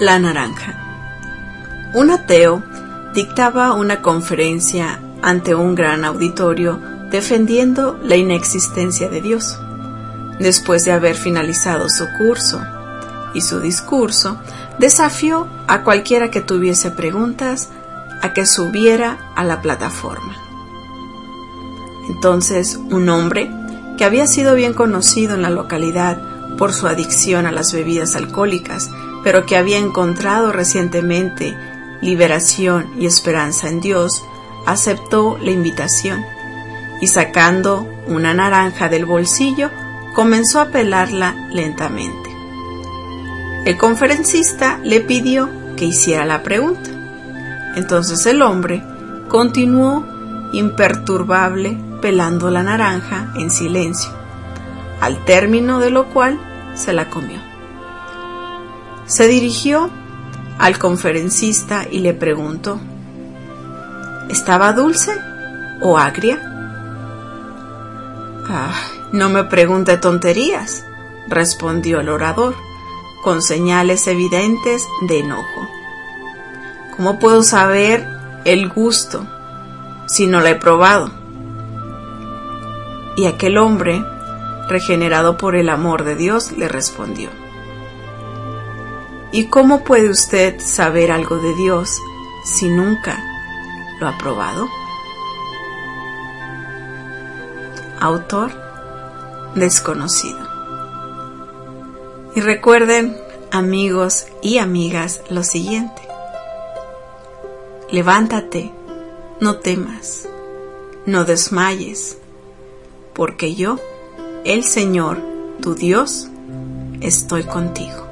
La naranja. Un ateo dictaba una conferencia ante un gran auditorio defendiendo la inexistencia de Dios. Después de haber finalizado su curso y su discurso, desafió a cualquiera que tuviese preguntas a que subiera a la plataforma. Entonces, un hombre que había sido bien conocido en la localidad por su adicción a las bebidas alcohólicas, pero que había encontrado recientemente liberación y esperanza en Dios, aceptó la invitación y, sacando una naranja del bolsillo, comenzó a pelarla lentamente. El conferencista le pidió que hiciera la pregunta. Entonces el hombre continuó imperturbable pelando la naranja en silencio, al término de lo cual se la comió. Se dirigió al conferencista y le preguntó: ¿estaba dulce o agria? No me pregunte tonterías, respondió el orador, con señales evidentes de enojo. ¿Cómo puedo saber el gusto si no la he probado? Y aquel hombre, regenerado por el amor de Dios, le respondió: ¿y cómo puede usted saber algo de Dios si nunca lo ha probado? Autor desconocido. Y recuerden, amigos y amigas, lo siguiente: levántate, no temas, no desmayes, porque yo, el Señor, tu Dios, estoy contigo.